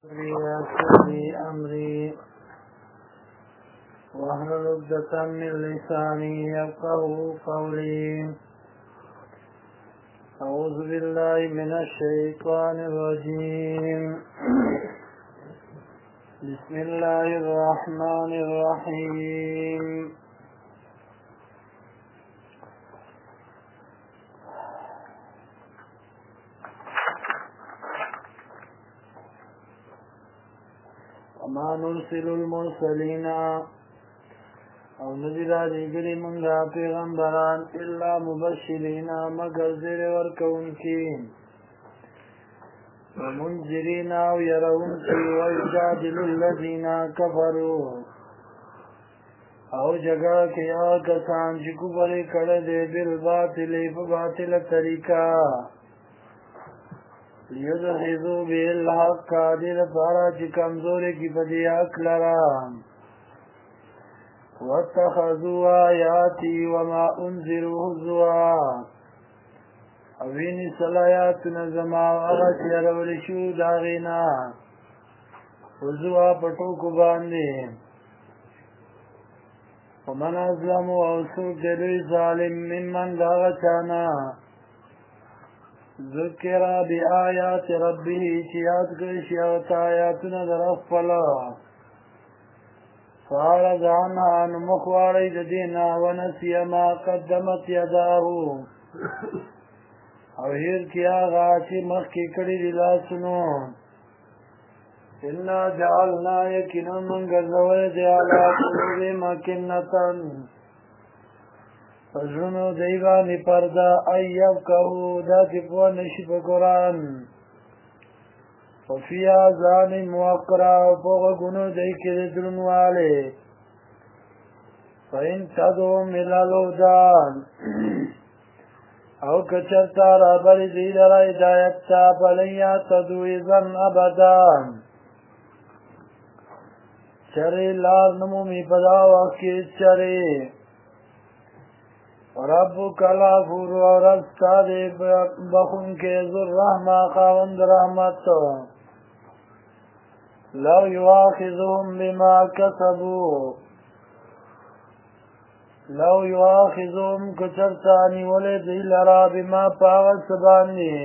ويسر لي أمري واحلل عقدة من لساني يفقهوا قولي. أعوذ بالله من الشيطان الرجيم. بسم الله الرحمن الرحيم. وما نرسل المرسلين او نذیر لګلی منگا پیغمبران الا مبشرین مگر زیر ورکون کی ومنذرین او يرون کی ويجادل الذین کفروا او جگہ کی آکسان چې کفر کړه دې بالباطل په باطل طریقہ لیدخذو به الحق قادر پارا چی کمزوری کی پدی حق لرام واتخذو آیاتی وما انذرو حضوا اوینی صلایات نظما وغت یرولشو داغینا حضوا پتو کو باندی ومن ازلمو اوسوک دلوی ظالم ممن داغتانا ذکر بی آیات ربی چیات کرشی اوت آیاتنا در افلا فارض عنها نمخواری دینا ونسی ما قدمت یداهو او هیر کیا غاچی مخی کری دلا سنو انا جعلنا یکنا من گرزوی دیالا قلوب مکنتن فزرنو دیوانی پردا ایب کهو دا کپو نشی پا قرآن وفی آزان موقرا و پوغ گنو دیکی درنوالی فین تدو ملالو دان او کچرتا رابری دید را ہدایت تا پلیا تدو ازن ابدان چری لار نمومی پدا وقی چری ربک الغفور و رستا دے بخون کے ذر رحمہ خاوند رحمت لو یواخذهم بما کسبو لو یواخذهم کچرتانی ولی دی لرا بما پاوت سبانی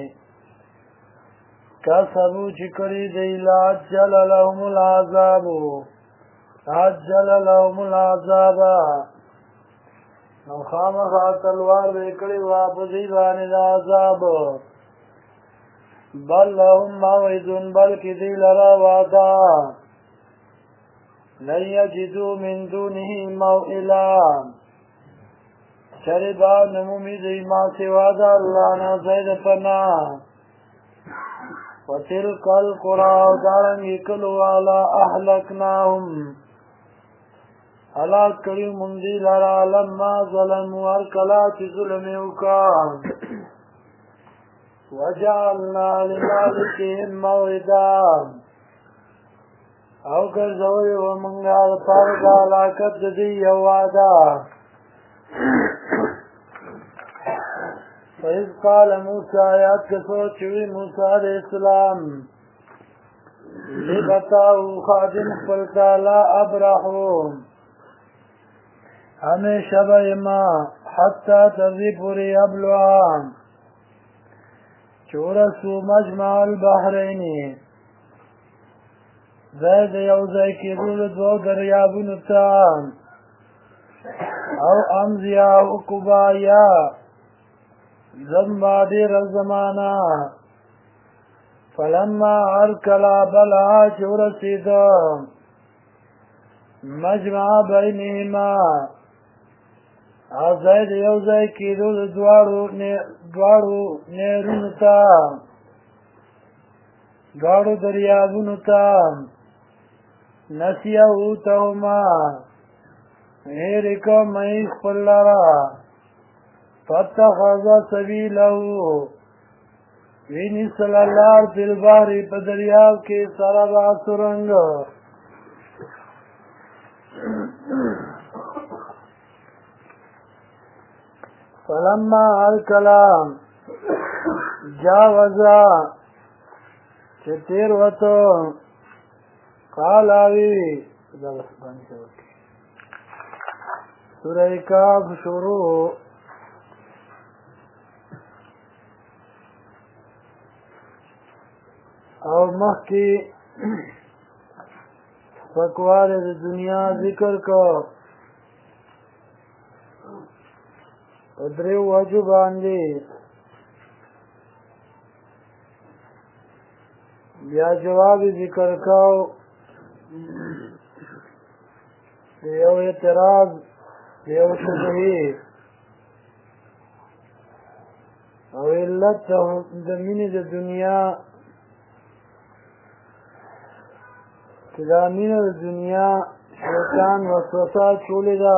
کسبو چکری دی لعجل لهم العذابو عجل لهم العذابا نو خامخا تلوار بیکڑی واپسی بانی دا عذاب بل لهم موعدن بلکی دی لرا وعدا لن یجدو من دونه موئلا شربا نمومی دی ما سوا دا اللہ نا زید پنا وتلک القرآ دارنگی کلو والا احلکناهم حلاک کری مندی لرا لما ظلم ورکلا چی ظلمیو کا وجعلنا لمالکهم موعدا او کرزوی ومنگا پارد علاقت دی یوادا فإذ قال موسیٰ یاد کسو چوی موسیٰ علیہ السلام لبتاو خادم فلتا لا ابرحو ہمیشہ بائما حتی تذی پوری ابلوان چورسو مجمع البحرینی زید یوزائی کی رول دو دریابونتان او امزیا اکبایا زنبادی رزمانا فلما ارکلا بلا چورسید مجمع بینهما زید یوزائی کی دو دوارو نیرونتا دوارو دریابونتا نسیہوتاہما میرکا مئیس پلارا فتخذ سبیلہو وینی صلی اللہ فی البحری پا دریاب کے سرابا سرنگ فلما الکلام جاوزا چه تیر وطو قال آوی سورہ کاف شروع او مخی فکوار دنیا ذکر کو ادریو وجو باندی بیا جواب ذکر کو دیو اعتراض دیو شبهی او علت د مینې د دنیا چې دا مینه د دنیا شیطان وسوسه چولې ده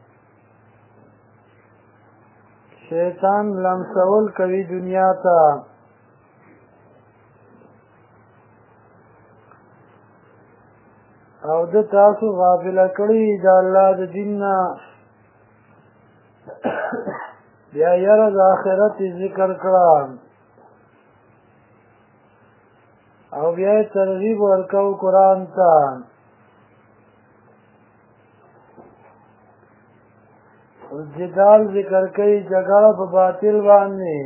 شیطان لمسول کوي دنیا ته او د تاسو غافله کړي د الله د دین نه بیا یره د آخرت ذکر کړه او بیا ترغیب ورکو قرآن ته جدال ذکر کوي جګړه په باطل باندې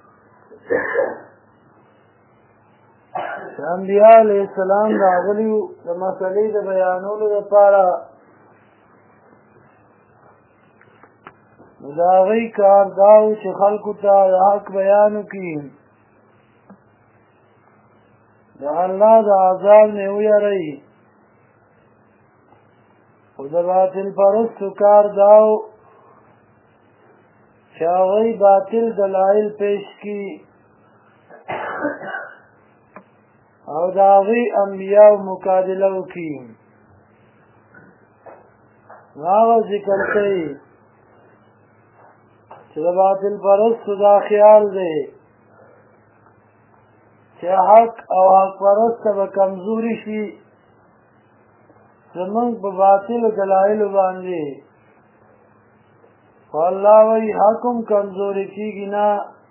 انبیاء علیہ السلام راغلیو د مسلې د بیانولو لپاره د هغوی کار دا و چې خلکو ته د حق بیان وکړي د الله د عذاب نه ویری خو د باطل پرستو کار دا و چې هغوی باطل دلایل پیش کړي او د هغوی انبیاء مقابله وکړي هغه ذکر کوي چې د باطل پرستو دا خیال دی چې حق او حق پرسته به کمزوري شي زمونږ په باطلو دلایلو باندې خو الله وایي حق هم کمزوري کېږي نه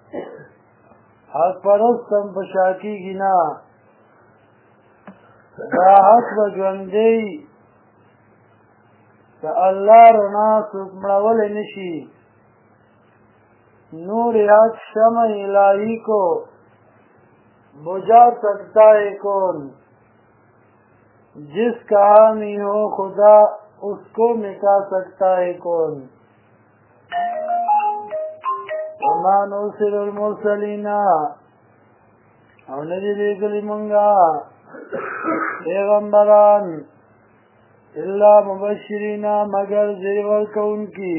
حق پرست هم په شا کېږي نه دا حق به ژوندی د الله رڼا څوک مړولی نه شي نور حق شمع الہی کو بجھا سکتا ہے کون جس کا حامی ہو خدا اس کو مٹا سکتا ہے کون وما نرسل المرسلین او ندی لېږلي مونږه پیغمبران الا مبشرین مگر زیر ورکوونکي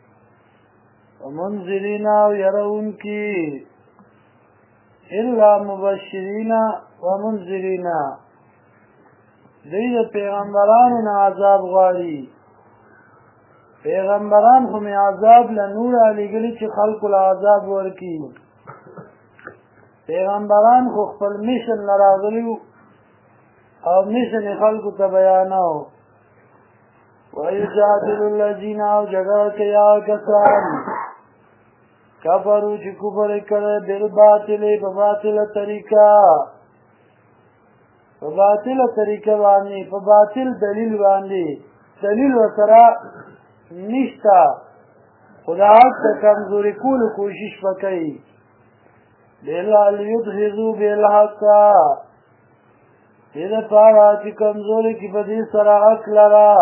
ومنذرین او يرونکي الا مبشرین ومنذرین دوی د پیغمبرانو نه عذاب غواړي پیغمبران خو مې عذاب له نور علیږلي چې خلکو له عذاب ورکي پیغمبران خو خپل میشن نه راغلي او میشن یې خلکو ته بیانو ویجادل الذین او جګړه کوي هغه کسان کفرو چې کفر یې کړی بالباطل په باطله طریقه په باطله طریقه باندې په باطل دلیل باندې دلیل ورسره نشته خو د حق ته کمزوري کولو کوشش به کوي لیدحضوا بالحق دې دپاره چې کمزوري کړي په دې سره حق لره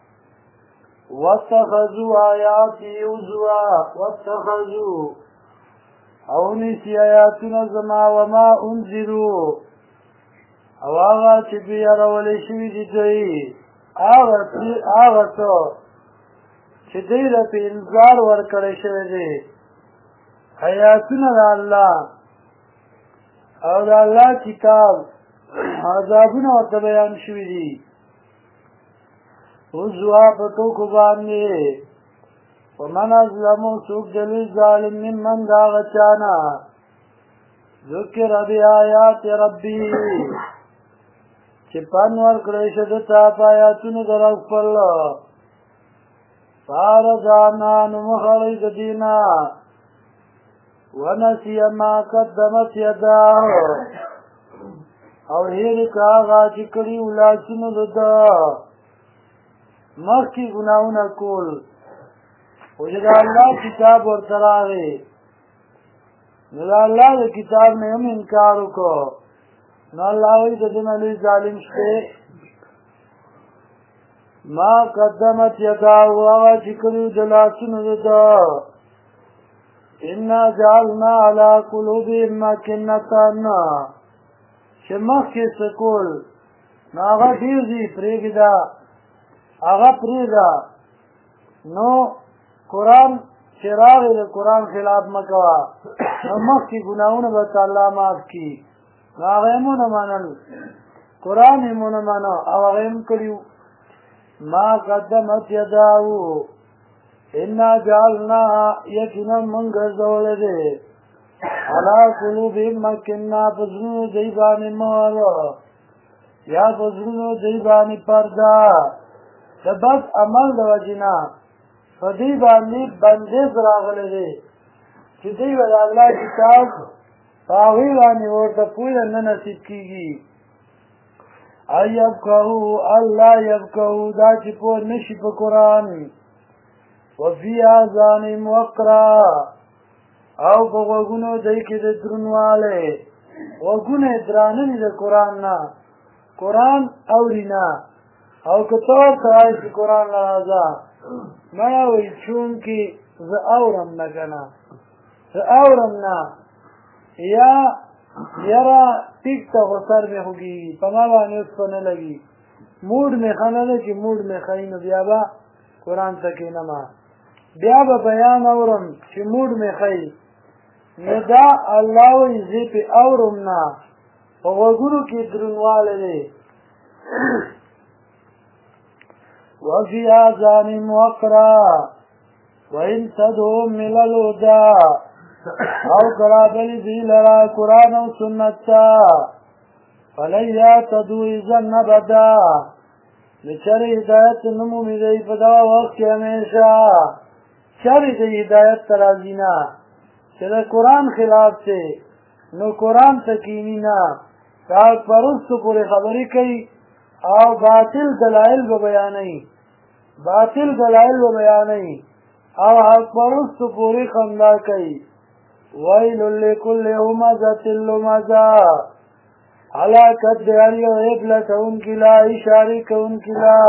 واتخذوا آیاتي هزوا واتخذوا او نیسي آیاتونه زما وما انذروا او هغه چې دوی اړولی شوي دي دوی هغه څه چې دوی ته په انذار ورکړی شوی دی آیاتونه د الله او د الله کتاب عذابونه ورته بیان شوي دي هزوا په ټوکو باندې ومن اظلمو څوک د لوی ظالم ممن د هغه چا نه ذکر بآیات ربي چې پند ورکړی شه ده ته په آیاتونو د رب خپل فارض عنها نو مخ اړوي د دې نه ونسي ما قدمت یداه او هیر که آغا چی کری ولاسونو دا مخی گناہونا کول وجد اللہ کتاب ورطراغی نو اللہ دا کتاب نے ہم انکارو کو نو اللہ وی دا دن علی ظالم شتے ما قدمت یداو آغا چی کری ولاسونو دا انا جعلنا علا قلوبهم مکنتانا چه مخی سکول نو آغا دیوزی پریگی دا آغا پریگا نو قرآن چراغ دا قرآن خلاف مکوا نو مخی گناہون بتا اللہ معاف کی نو آغا ایمون مانل قرآن ایمون مانا آغا ایم کریو ما قدمت یداو انا جعلنا یکنا منگز دولده علا قلوبهم مکننا پزرونو دیبانی مارا یا پزرونو دیبانی پردا دا بس عمل دا وجنا فدیبانی بندیز راغله ده چی دیب دا اللہ کتاب فاغیرانی ورطا پویل ننسیب کیگی ایبکہو اللہ یبکہو دا چی پو نشی پا قرآن وفی آزانیم وقرا او پا وگونو دیکی دا درنواله وگونه دراننی دا قرآن نا قرآن اورینا او کتور ترائیسی قرآن لرازا میاوی چونکی ز اورم نکنا ز اورم نا یا یرا ٹک تا غصر میں ہوگی پما بانی اس کو نلگی موڈ میں خانا دے کہ موڈ میں خینو بیابا قرآن تکی نما بیابا بیان اورم چی موڈ میں خی ندا اللہ وی زیپ اورم نا وغرو کی درنوال دے وفی آزانیم وقرا وَإِن تَدْعُوهُمْ إِلَى الْهُدَى او قرابلی دی لرا قرآن و سنتا فَلَنْ يَهْتَدُوا إِذًا أَبَدًا نچر ہدایت نمو میدئی پدا وقت کی ہمیشہ چر دی ہدایت ترازینا چرا قرآن خلاف سے نو قرآن تکینینا کاغ پرست پوری خبری کئی او باطل دلائل بیانی باطل دلائل بیانی او حق پرست پوری خندا کئی ویل لکل همزت اللمزا حلاکت دیاری و عبلت ان کی لا اشاری کا ان کی لا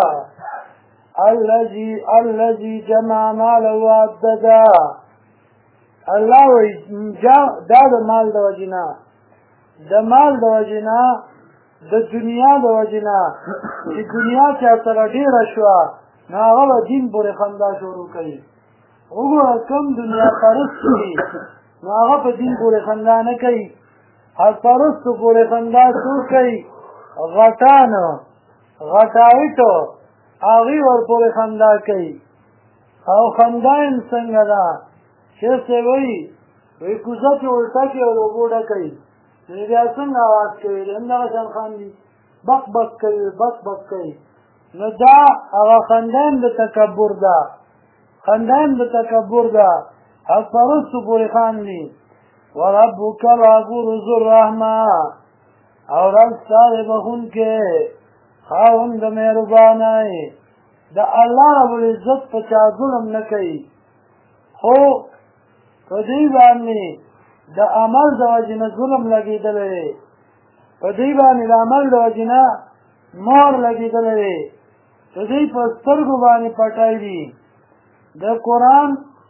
اللذی جمع مال و عددا اللہ وی دا مال دا وجنا دا مال دا وجنا دا دنیا دا وجنا چی دنیا چا سر دیر شوا ناغل دین پوری خندا شروع کئی اگو کم دنیا پرست کی ناغل پا دین پوری خندا نکئی حق پرست پوری خندا شروع کئی غٹانو غٹاویتو آغی ور پوری خندا کئی او خندا انسنگ دا چیسے وی کوزا کی الٹا کی اور اوبوڑا کئی بیا څنګه आवाज کوي اندغه ځان خاندي بک بک کوي بک بک کوي نو دا هغه خندان د تکبر ده خندان د تکبر ده حق پرستو پورې خاندي وربک الغفور ذو الرحمه او رب ستا بخونکی خاوند د مهربانۍ د الله رب العزت په چا ظلم نه کوي خو په دې باندې د عمل د وجنه ظلم لګېدلی په دې باندې د عمل د وجنه مور لګېدلی د دې په سترګو باندې پټی دي د قرآن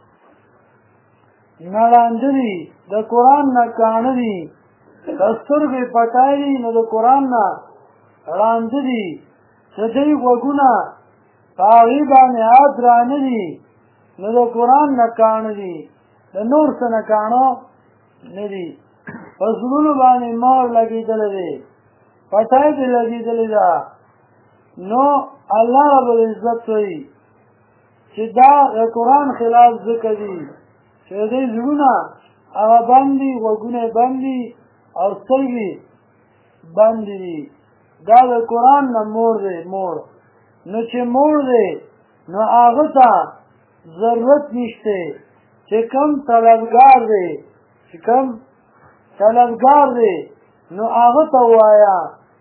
نه ړانده دي د قرآن نه کاڼه دي د سترګو یې پټی دي نو د قرآن نه ړانده دي د دې غوږونه په هغې باندې درانه دي نو د قرآن نه کاڼه دي د نور څه نه کاڼه ندی په زړونو باندې مور لګېدلی دی پټی پې لګېدلې ده نو الله رب العزت وایي چې دا د قرآن خلاف ځکه دي چې د دې زړونه هغه بند دي غوږونه یې بند دي او سترګې بندې دي دا د قرآن نه مور دی مور نو چې مور دی نو هغه ته ضرورت نشته چې کوم طلبګار دی چې کوم طلبګار دی نو هغه ته ووایه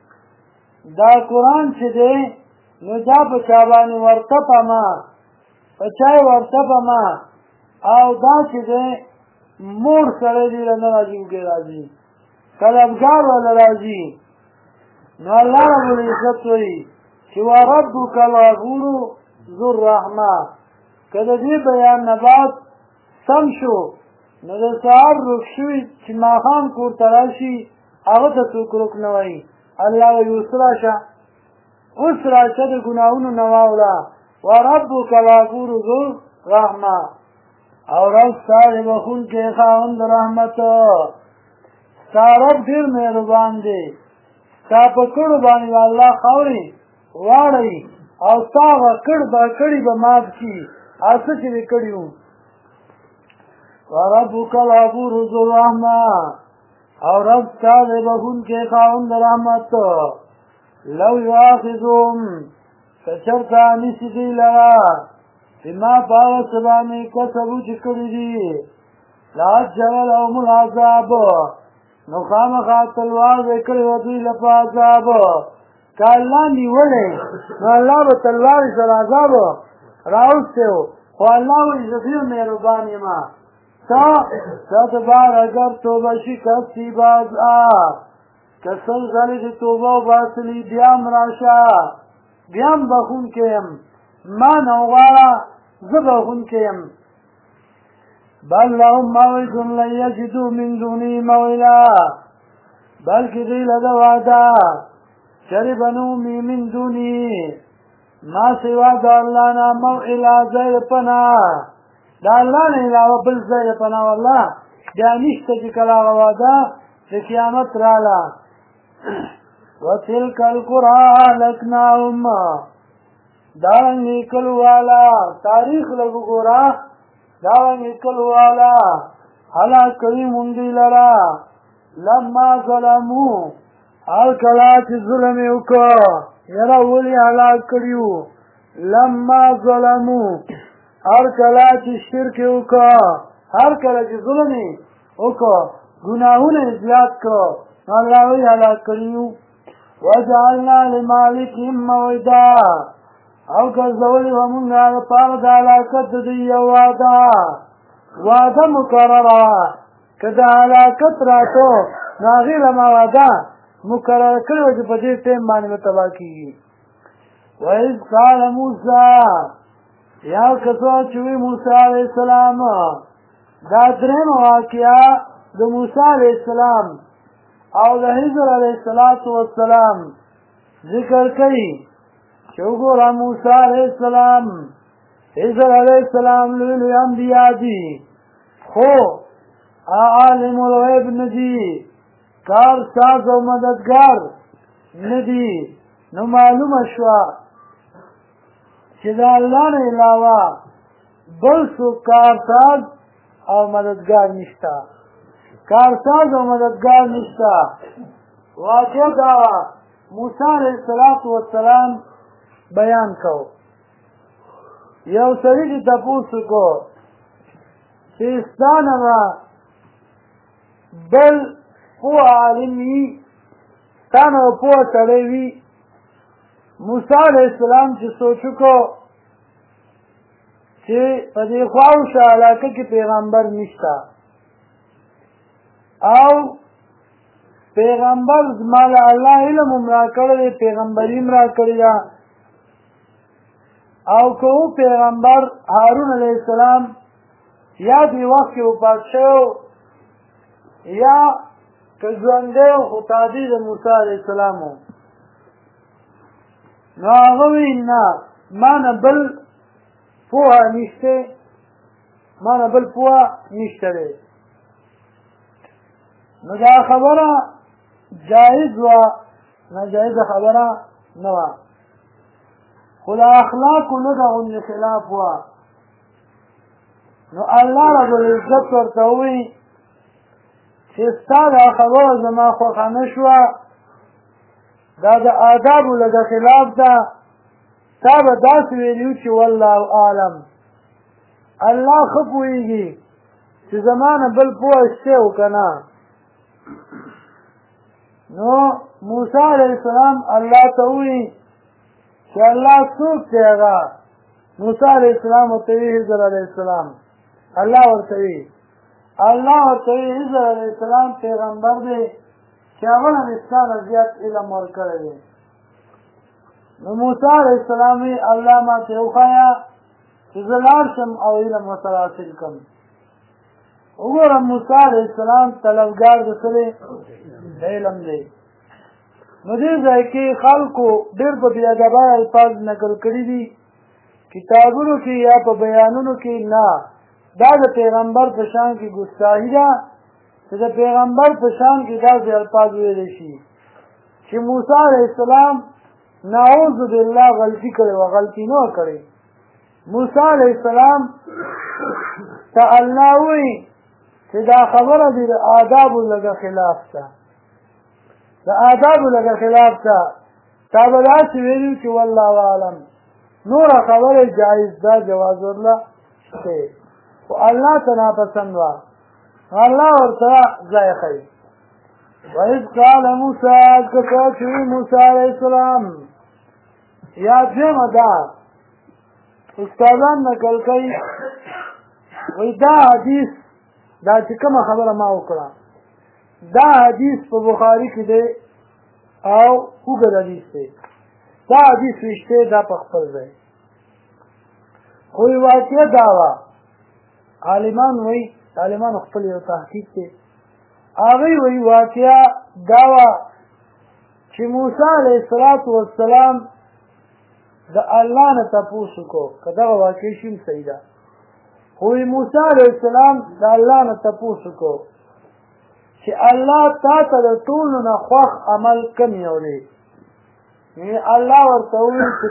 دا قرآن چې دی نو دا په چا باندې ورتپما په چای ورتپما او دا چې دی مور سره دی نه راځي وګړي راځي طلبګار ولا راځي نو الله رب العزت وایي چې وربک الغفور ذو الرحمه کله دې بیان نه بعد سم شو نو د سهار روک شوي چې ماښام کور ته راشي هغه ته څوک روک نه وایي الله وایي اوس راشه اوس راشه د ګناهونو نه واوړه وربک الغفور ذو الرحمه او رب ستا د بخونکي خاوند رحمت ستا رب ډېر مهربان دی ستا په کړو باندې الله خاوري واړوي او ستا هغه کړي به مات کړي هر څه چې دې کړي وو وربک الغفور ذو الرحمه او رب ستا د بخونکي خاوند رحمت لو یؤاخذهم که چېرته نیسي دوی لره بما پاغه څه باندې کسبو چې کړي دي لعجل لهم العذاب نو خامخا تلوار به کړی و دوی له په عذاب که الله نیولی نو الله به تلوار سره عذاب راوستی و خو الله وایي زه ډېر مهربان یم تا د بار اگر توبه شکستی باز که سل ځلې چې توبه وباسلي بیا هم راشه بیا هم بخونکی یم ما نه وغواړه زه بخونکی یم بل لهم موعد لن یجدوا من دونه موئلا بلکې دوی له ده وعده چرې به نه ومي من دونه ما سوا د الله نه موئلا ځای د پناه د الله نه علاوه بل ځای د پناه والله بیا نشته چې کله هغه وعده د قیامت راله وتلک القرى اهلکناهم دارنګې کلو والا تاریخ لږ ګوره دارنګې کلو والا هلاک کړي مونږ دوی لره لما ظلمو هر کله چې ظلم یې وکړه یاره ولې هلاک کړي وو لما ظلمو هر کله چې شرک یې وکړه هر کله چې ظلم یې وکړه ګناهونه یې زیات کړه نو الله وایي هلاک کړي وو وجعلنا لمالکهم موعدا او ګرځولي وه مونږ دپاره د هلاکت د دوی یو وعده مقرره وه که د هلاکت راتو نو هغې له ما وعده مقرره کړې وه چې په دې ټایم باندې به تباه کېږي وإذ قال موسی یا کڅوه چې وی موسی علیه السلام دا درېیمه واقعه د موسی علیه السلام او د حضر علیه السلام ذکر کوي چې وګوره موسی علیه السلام حضر علیه السلام لوی لوی انبیا دي خو عالم الغیب نه دي کارساز او مددګار نه دي نو معلومه شوه چې د الله نه علاوه بل څوک کارساز او مددګار نشته کارساز او مددګار نشته واقع دا موسی علیه السلام بیان کو یو سړي چې تپوس وکړو چې ستا نه به بل پوه عالم وي ستا نه به پوه سړی وي موسی علیه السلام چې سوچ وکړو چې په دې خواوشه علاقه کې پیغمبر نشته او پیغمبر زما له الله علم هم راکړی دی پیغمبري هم راکړې ده او که و پیغمبر هارون علیه السلام یا دې وخت کې وفات شوی یا که ژوندی و خو تابع د موسی علیه السلام و نو هغه وایي نه ما نه بل پوهه نشته ما نه بل پوهه نشته دی نو دا خبره جایز وه ناجایزه خبره نه وه خو د اخلاقو لږه غوندې خلاف وه نو الله رب العزت ورته ووایي چې ستا دا خبره زما خوښه نه شوه دا د آدابو لږه خلاف ده تا به داسې ویلي چې والله اعلم الله ښه پوهېږي چې زما نه بل پوه شته او که نه نو موسی علیہ السلام الله ته وی چې الله څوک دی هغه موسی علیہ السلام ورته وی خضر علیہ السلام الله ورته وی خضر علیہ السلام پیغمبر دی چې هغه نه اسلام زیات علم ورکړی دی نو موسی علیہ السلام وی الله ماته وښایه چې زه لاړ شم او علم ورسره حاصل کړم وګوره موسی علیہ السلام طلبګار د څه دی د علم دی نو دې ځای کې خلکو ډېر په بې ادبه الفاظ نقل کړي دي کتابونو کې یا په بیانونو کې نه دا د پیغمبر په شان کې ګستاهي ده چې د پیغمبر په شان کې داسې الفاظ ویلی شي چې موسی علیہ السلام نعوذ بالله غلطي کړې وه غلطي نه کړې موسی علیہ السلام ته الله وایي چې دا خبره دې د آدابو لږه خلاف ده د آدابو لږه خلاف ده تا به داسې ویلي چې والله اعلم نوره خبره جایز ده جواز ورله شته خو الله ته ناپسند وه الله ورته ځای ښیي وإذ قال موسی کله چې موسی علیہ السلام یا دویمه ده استادان نقل کوي وایي دا حدیث دا چې کومه خبره ما وکړه دا حدیث په بخاري کې دی او اوږد حدیث دی دا حدیث رښتې دا په خپل ځای خو یې واقعه دا وه عالمان وایي عالمانو خپل یو تحقیق دی هغوی وایي واقعه دا وه چې موسی علیه السلام د الله نه تپوس وکړو که دغه واقع شي صحیح ده خو موسی علیه السلام د الله نه تپوس وکړو چې الله تا ته د ټولو نه خوښ عمل کوم یو دی یعنې الله ورته وویل چې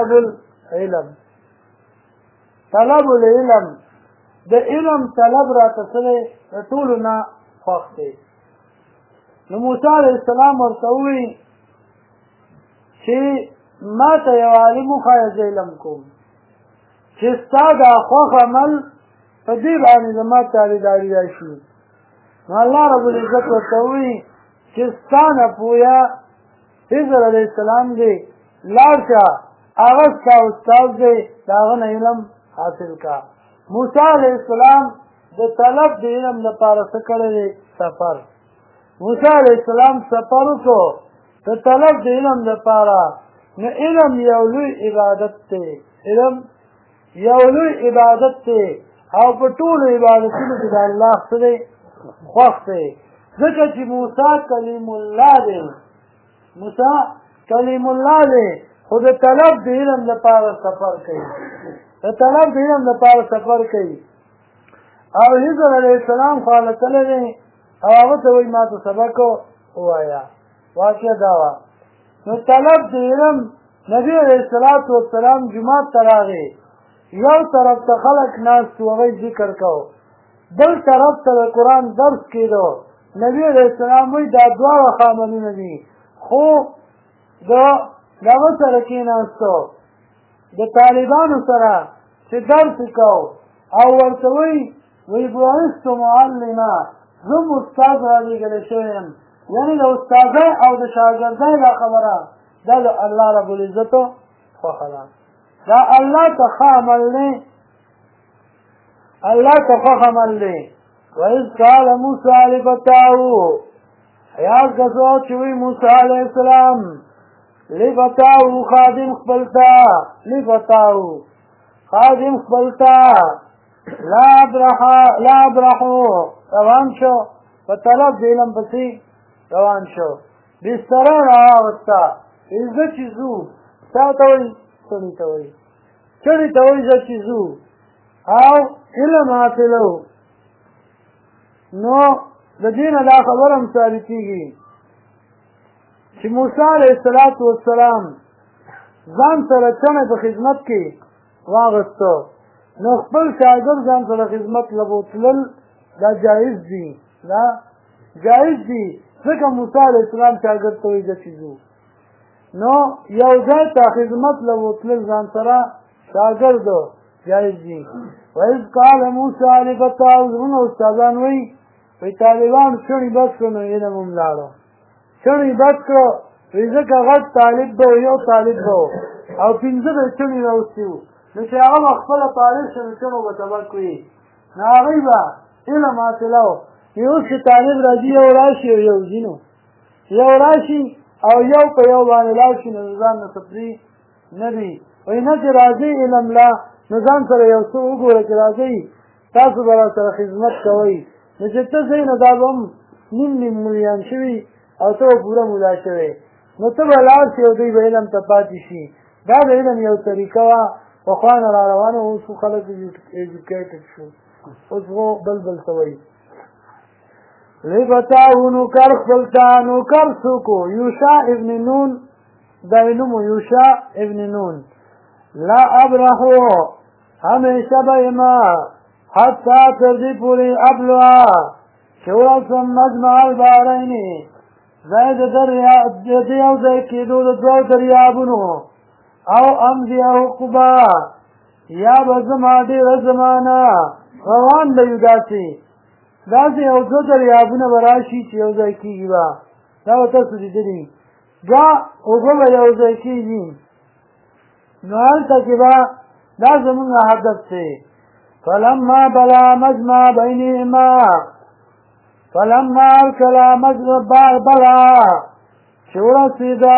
طلب العلم د علم طلب راته څه دی د ټولو نه خوښ دی نو موسی علیه السلام ورته وویل چې ما ته یو عالم وښایه زه علم کوم چې ستا دا خوښ عمل په دې باندې زما تابعداري راشي نو الله رب العزت ورته وایي چې ستا نه پویه خضر علیه السلام دی لاړ شه هغه ستا استاد دی د هغه نه علم حاصل کا موسی علیه السلام د طلب د علم لپاره څه کړی دی سفر موسی علیه السلام سفر وکړو د طلب د علم لپاره نو علم یو لوی عبادت دی علم یو لوی عبادت دی او په ټولو عبادتونو کې د الله څه دی خوښ دی ځکه چې موسی کلیم الله دی موسی کلیم الله دی خو د طلب د علم لپاره سفر کوي د طلب د علم لپاره سفر کوي او خضر علیه السلام خو هلته تللی دی او هغه ته وایي ما ته سبق ووایه واقعه دا وه نو طلب د علم نبی علیه السلام جومات ته راغی یو طرف ته خلک ناست و هغوی ذکر کو بل طرف ته د قرآن درس کېدو نبی علیه السلام وایي دا دواړه خاملونه دي خو د هغه سره کېناستو د طالبانو سره چې درس کو او ورته وایي بعثت معلما زه م استاد رالېږلی شوی یم یعنې د استادۍ او د شاګردۍ دا خبره دا د الله رب العزتو خوښه ده دا الله ته ښه عمل دی الله ته خوښ عمل دی وإذ قال موسی لفتاه یاد کسو چې وایي موسی علیه السلام لفتاه خادم خپل ته لا ابرحو روان شو په طلب د علم پسې روان شو بستره راوسته زه چې ځو تا ته وایي چړې ته وایي زه چې ځو او علم حاصلو نو د دې نه دا خبره هم ثابتېږي چې موسی علیه السلام ځان سره چڼې په خدمت کې واغسته نو خپل شاګرد ځان سره خدمت له بوتلل دا جایز دي ځکه موسی علیه السلام شاګرد ته وایي زه چې ځو نو یو ځای ته خدمت له بوتلل ځان سره شاګرد جایز دي وإذ قال موسی لفتاه زمونږ استادان وایي طالبان چڼې بس کړو نو علم هم لاړو چڼې بس کړه وایي ځکه غټ طالب به یو طالب به او 15 به چڼې راوستي وو نو چې هغه به خپله طالب شي نو چڼو به سبق وي نو هغوی به علم حاصله و اوس چې طالب راځي یو راشي او یو ځي نو یو راشي او یو په یو باندې لاړ شي نو ځان نه تفریح نه وي وایي نه چې راځئ علم لا نو ځان سره یو څه وګوره چې راځئ تاسو به را سره خدمت کوئ نو چې ته ځئ نو دا به هم نیم نیم ملیان شوي او ته به پوره ملا شوی نو ته به لاړ شي او دوی به علم ته پاتې شي دا د علم یو طریقه وه پخوا نه را روانه اوس خو خلک ایجوکیټډ شو اوس خو بل بل څه وایي لبتاو نوکر خپلتا نوکر سوکو یوشع ابن نون دا نومو یوشع ابن نون لا ابرحو همیشه بیما حتی تردی پوری ابلوا شورسم مجمع البارینی زید دیو زی کدو دو دریابونو او امزی او قبا یا بزما دیر زمانا روان دیو داسی داسې یو دوه دریابونه به راشي چې یو ځای کېږي به دا به تاسو لیدلي دا اوبه به یو ځای کېږي نو هلته کې به دا زمونږ هدف دی فلما بلا مجمع بینهما فلما کله مجمع بلا چې ورسېده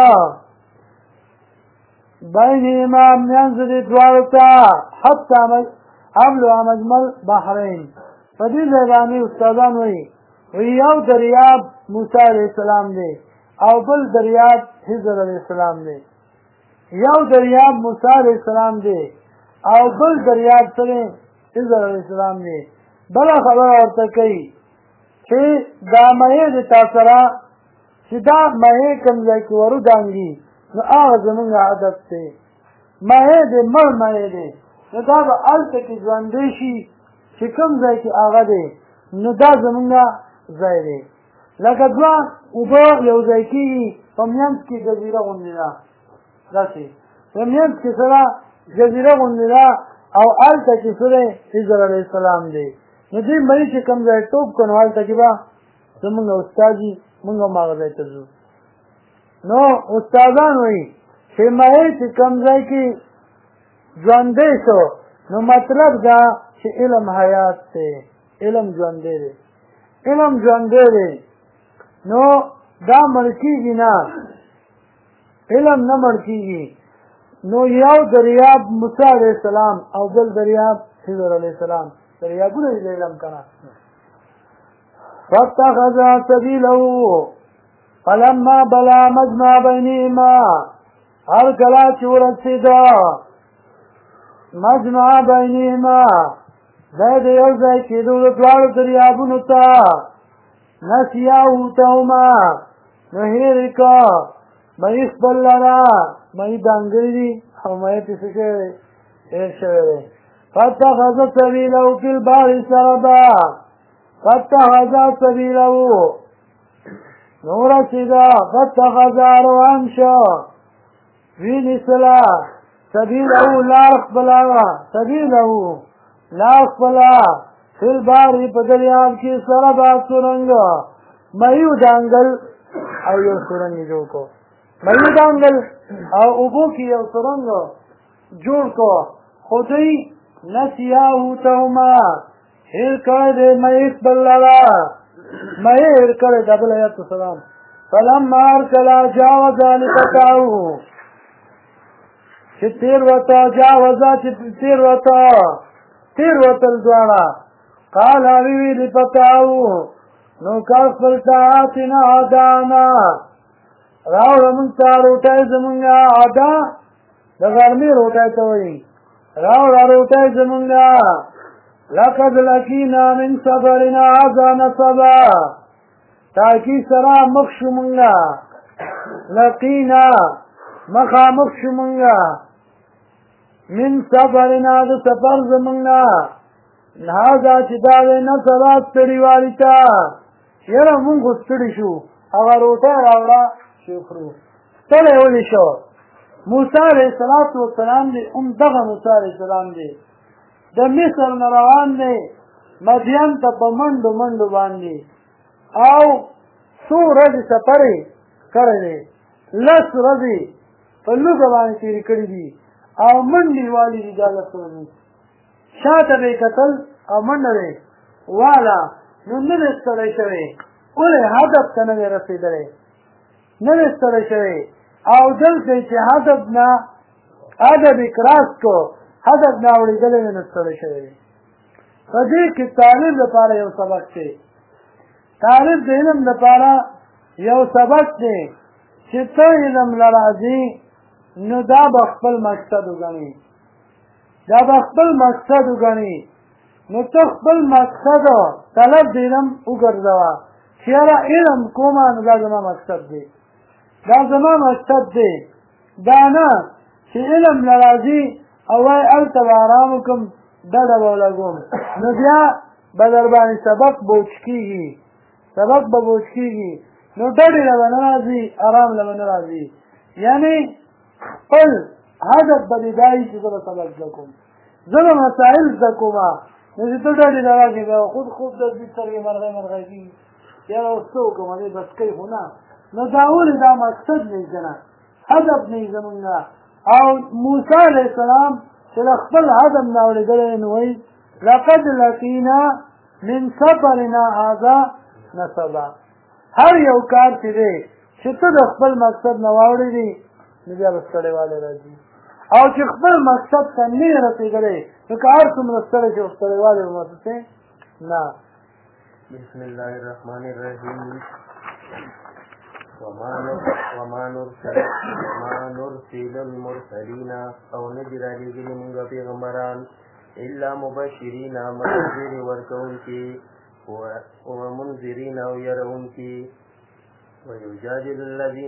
بینهما منځ دې دواړو ته حتی ابلغ مجمع البحرین په دې ځای باندې استادان وایي یو دریاب موسی علیه السلام دی او بل دریاب خضر علیه السلام دی یو دریاب موسی علیه السلام دی او بل دریاب سره خضر علیه السلام دی بله خبره ورته کوي چې دا مهې د تا سره چې دا مهې کوم ځای کې ورودانګي نو هغه زمونږ عادت دی مهې دی مړ مهې دی نو دا به هلته کې ژوندی شي چې کوم ځای کې هغه دی نو دا زمونږ ځای دی لکه دوه اوبه یو ځای کېږي په منځ کې جزیره غوندې ده داسې په منځ کې سره جزیره غوندې ده او هلته چې څه دی خضر علیه السلام دی نو دوی مړي چې کوم ځای ټوپ کړو نو هلته کې به زمونږ استاد وي مونږ هم هغه ځای ته ځو نو استادان وایي چې مړی چې کوم ځای کې ژوندی شو نو مطلب دا چې علم حیات دی علم ژوندی دی علم ژوندی دی نو دا مړ کېږي نه علم نه مړ کېږي نو یو دریاب موسی علیه السلام او بل دریاب خضر علیه السلام دریابونه دي د علم که نه فاتخذ سبیله فلما بلا مجمع بینهما هر کله چې ورسېده مجمع بینهما ځای د یو ځای کېدو د دواړو دریابونو ته نسیا حوتهما نو هېر یې که مهي خپل لره مهي ډانګرې دي او مهي پې څه شوی دی هېر شوی دی فاتخذ سبیله فی البحر سربا فاتخذ سبیله نو ورسېده فاتخذ روان شو وینیسله سبیله لار خپله سبیله لار خپله فی البحر په دریاب کې سربا سرنګ مهي وډانګل او یو سرنګ یې جوړ کړو مهي وډانګل او اوبو کې یو سرنګ جوړ کړو خو دوی نسیا حوتهما هېر کړی دی مهي خپل لره مهي هېر کړی دی بل آیات السلام فلما هر کله جاوزه لفتاه چې تېر وته جاوزه چې تېر وته تېر وتل دواړه قال وی لفتاه نوکر خپل ته آتنا عدانا راوړه موږ ته روټۍ زمونږ عدا د غرمې روټۍ ته وایي راوړه روټۍ زمونږ لقد لقینا من سفرنا هذا نصبا تاکي سره مخ شو مونږ لقینا مخامخ شو مونږ من سفرنا د سفر زمونږ هذا چې دا دی نصبا ستړیوالي ته یاره مونږ خو ستړي شو هغه روټۍ راوړه چې وخورو ستړی ولې شو موسی علیه السلام دی دغه موسی علیه السلام دی د مصر نه روان دی مدین ته په منډو منډو باندې او څو ورځې سفر کړی دی 10 ورځې په لوږه باندې تېرې کړي دي او منډې والي دي دا 10 ورځې شاته به یې کتل او منډه به واله نو نه دی ستړی شوی ولې هدف ته نه دی رسېدلی نه دی ستړی شوی او دلته چې هدف نه هدف یې کراس کو هدف نه اورېدلی دی نو ستړی شوی دی په دې کې طالب لپاره یو سبق دی طالب د علم لپاره یو سبق دی چې ته علم له راځي نو دا به خپل مقصد وګڼي دا به خپل مقصد وګڼي نو ته خپل مقصد طلب د علم وګرځوه چې یاره علم کومه نو دا زما مقصد دی دا زما مقصد دی دا نه چې علم له راځي او وایي هلته به ارام وکړم ډډه به ولګوم نو بیا به در باندې سبق بوج کېږي سبق به بوج کېږي نو ډډې له به نه راځي ارام له به نه راځي یعنې خپل هدف به دې دا وي چې زه به سبق زده کوم زه به مسایل زده کومه نو چې ته ډډې له راځي بیا خود خوب درځي سترګې مرغۍ مرغۍ کېږي یاره اوس څه وکړم دې بس کوي خو نه نو دا ولې دا مقصد نه وي که نه هدف نه وي زمونږ او موسی علیه السلام چې د خپل هدف نه اورېدلی نو وایي لقد لقینا من سفرنا هذا نصبا هر یو کار چې دی چې ته د خپل مقصد نه واورېدې نو بیا به ستړی والی راځي او چې خپل مقصد ته نه یې رسېدلی نو که هر څومره ستړی شي ستړی والی به محسوسې نه بسم الله الرحمن الرحیم وما نرسل المرسلین او ندی رالیږلي مونږ پیغمبران الا مبشرین مبشر ورکوونکي ومنذرین او يرونکي ويجادل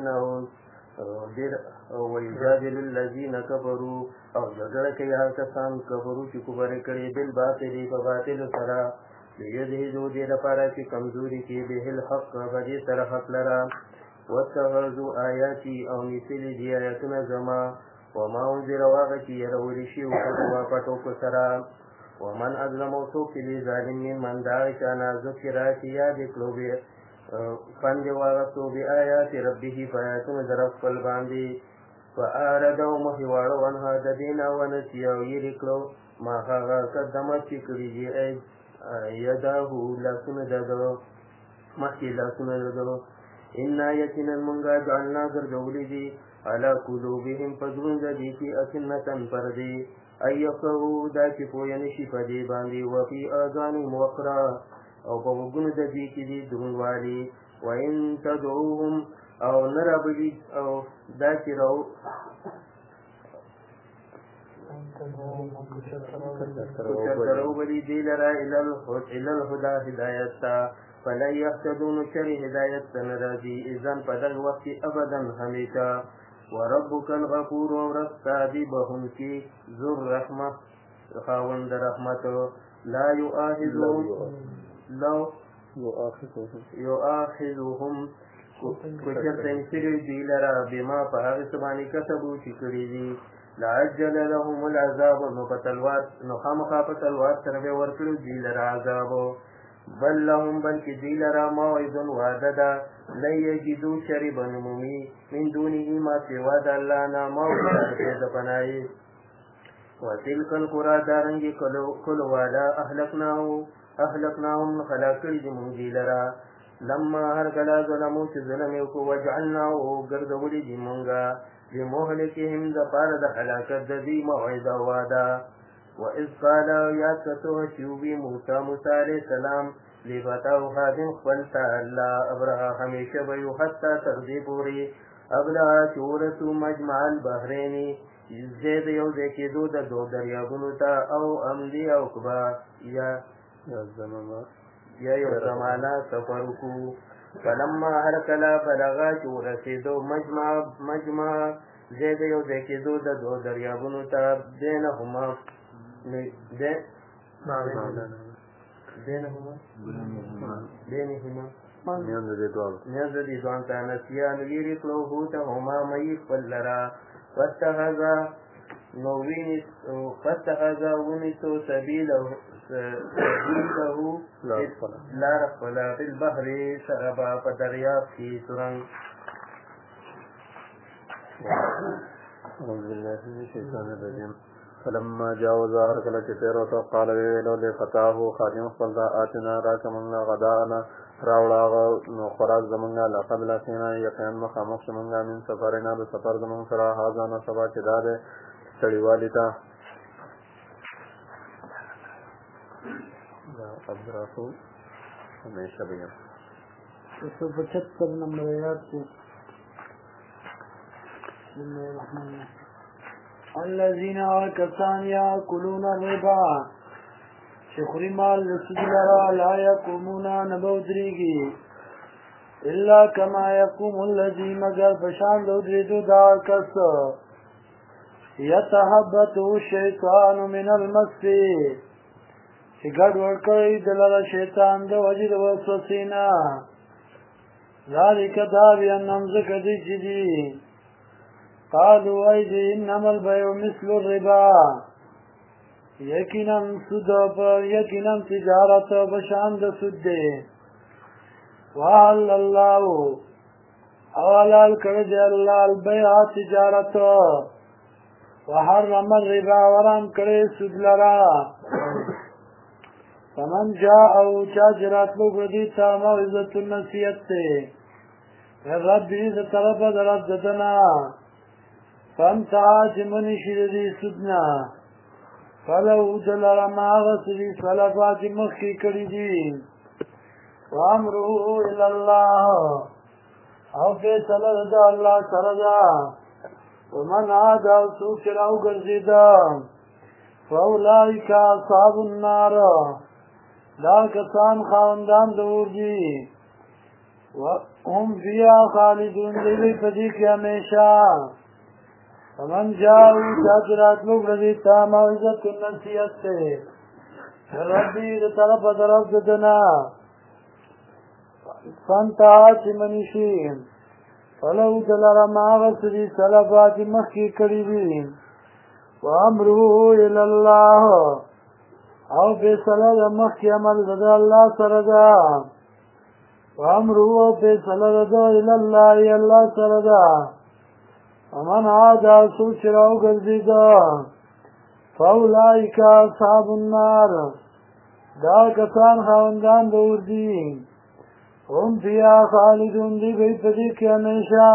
الذین کفروا او جګړه کوي هغه کسان کفرو چې کفر کړي بالباطل په باطل سره لیدهدو دې لپاره چې کمزوري کې به الحق به دې سره حق لره واتخذوا آیاتي او نیسلي دي آیاتونه زما وما انذر واغه چې يرولي شي او په پټو کو سره ومن اظلم څوک چې ظالمین من دا چانه ذکر چې یاد کړو به پنځ واغتو بی آیات ربه فآیاتونه در خپل باندې فآردو مخواړو عنها د دین او نسی او یې کړو ما هغه قدمت چې کړي دي یداه لاسونه دغه مخکې لاسونه دغه ان یقینا مونږه جعلنا ګرځولي دي علی قلوبهم فزړون د دې کې اکنتن پردي ایفقهوا دا چې پوه نشي په دې باندې وفي اذانهم وقرا او په وګونو د دې کې دي دروندوالي وان تدعوهم او نرابلي او دا چې راو کچرترو بلی دی لرا الالهدا هدایتا فلا یحتدون شر هدایت تنرازی اذن پدغ وقت ابدا ہمیشہ وربک الغفور ورستا دی بهم کی ذر رحمت خاوند رحمت لا یؤاخذهم کچرتن سری دی لرا بما پاغس بانی کسبو چکری دی لعجل لهم العذاب نو خامخا په تلوار سره به ورکړو دی لرا عذاب بل لهم بلکې دی لرا موعد وعده ده لن یجدو شربا مومي من دونه ما سوا د الله نه موعد د پناهي وتلك القرى دارنګې کلو والا اهلکناهم خلا کړي دي مونږ دی لرا لما هر کله ظلمو چې ظلم یې وکړو وجعلناه ګرځولي دي مونږه لمهلكهم دپاره د هلاکت د دې موعده وعده واذ قال یا کتو شوبي موسی علیه السلام لفتاو خادم خپل ته الله ابرها همیشه به یو حتی تر دې پورې ابلها چې ورسو مجمع البحرین زید یو ځای کېدو د دو دریابونو ته او امدي او قبا یا یو زمانه سفر وکړو فلما هر کله بلغا چې ورسېدو مجمع زید یو ځای کېدو د دو دریابونو ته بینهما نیاز دې ځوان ته نسیان ویرې کړو هوتهما مې خپل لره فاتخذا ونسو سبيله لار خپله فی البحر سربا په دریاب کې سرنګ أعوذ بالله من الشيطان الرجيم فلما جاوزا هرکله چې تیر وته قال ویلو لفتاه خادم خپل دا آتنا راکمنګا غدانا راوړه نو خوراک زمونږه لقب لاسینا یقین مخامخ شمونږه من سفرنا د سفر زمونږ سره هازانه سبا چې دا ده ستړیوالي ته دا ادراسو همیشه بیم 175 نمبر آیات کو بسم الله الرحمن الرحیم الذين كسان يأكلون الربا شخري مال رسول الله لا يقومون نبودريگي إلا كما يقوم الذي مگر بشان دودريدو دا کس يتحبته الشيطان من المسي چې ګډ ورکړی دلته شیطان د وجد وسوسینا ذلك دا بأنهم زکدي جدي قالوا ايدي انما البيع مثل الربا یقینا تجارت بشان د سود دی وحل الله اولال کړه الله البيع تجارت وحرم الربا ورام کړه سود لرا فمن جاء او چاجرات لو بدی تا موعظه النصیحت ربی ذ طرف درف دنا فامتعا جمنی شیردی سدنا فلو دلر ماغسری صلفات مخی کردی وامرو الاللہ او فیصل دا اللہ سردا ومن عادا سوک راو گرزیدا فاولائک اصحاب النار دا کسان خاندان دور دی وهم فیا خالدون دیلی پدی کی ہمیشہ فمن جاءو چاچرات لوگ رضی تاما عزت النسیت سے ربی طرف ددنا فانتها چمنشین فلو دلر ماغسری صلفات مخی کریبین وامره الاللہ او فیصلہ مخی عمل رضا اللہ سردا وامره فیصلہ رضا الاللہ اللہ سردا ومن عادا سوچ راو گردیدا فاولائک اصحاب النار دا کسان خاندان دور دی هم فیا خالدون دی گئی پدی کی ہمیشہ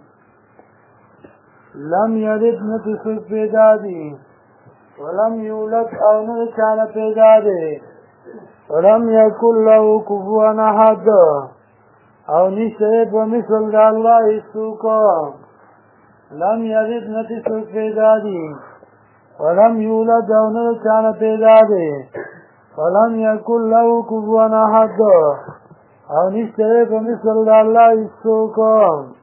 لم یلد نتسل پیدا دی ولم یولد او نرچان پیدا دی ولم یکن له کفوا احد او نشتر بمثل دا اللہ اسوکا لم یلد نتسل پیدا دی ولم یولد او نرچان پیدا دی ولم یکن له کفوا احد او نشتر بمثل دا اللہ اسوکا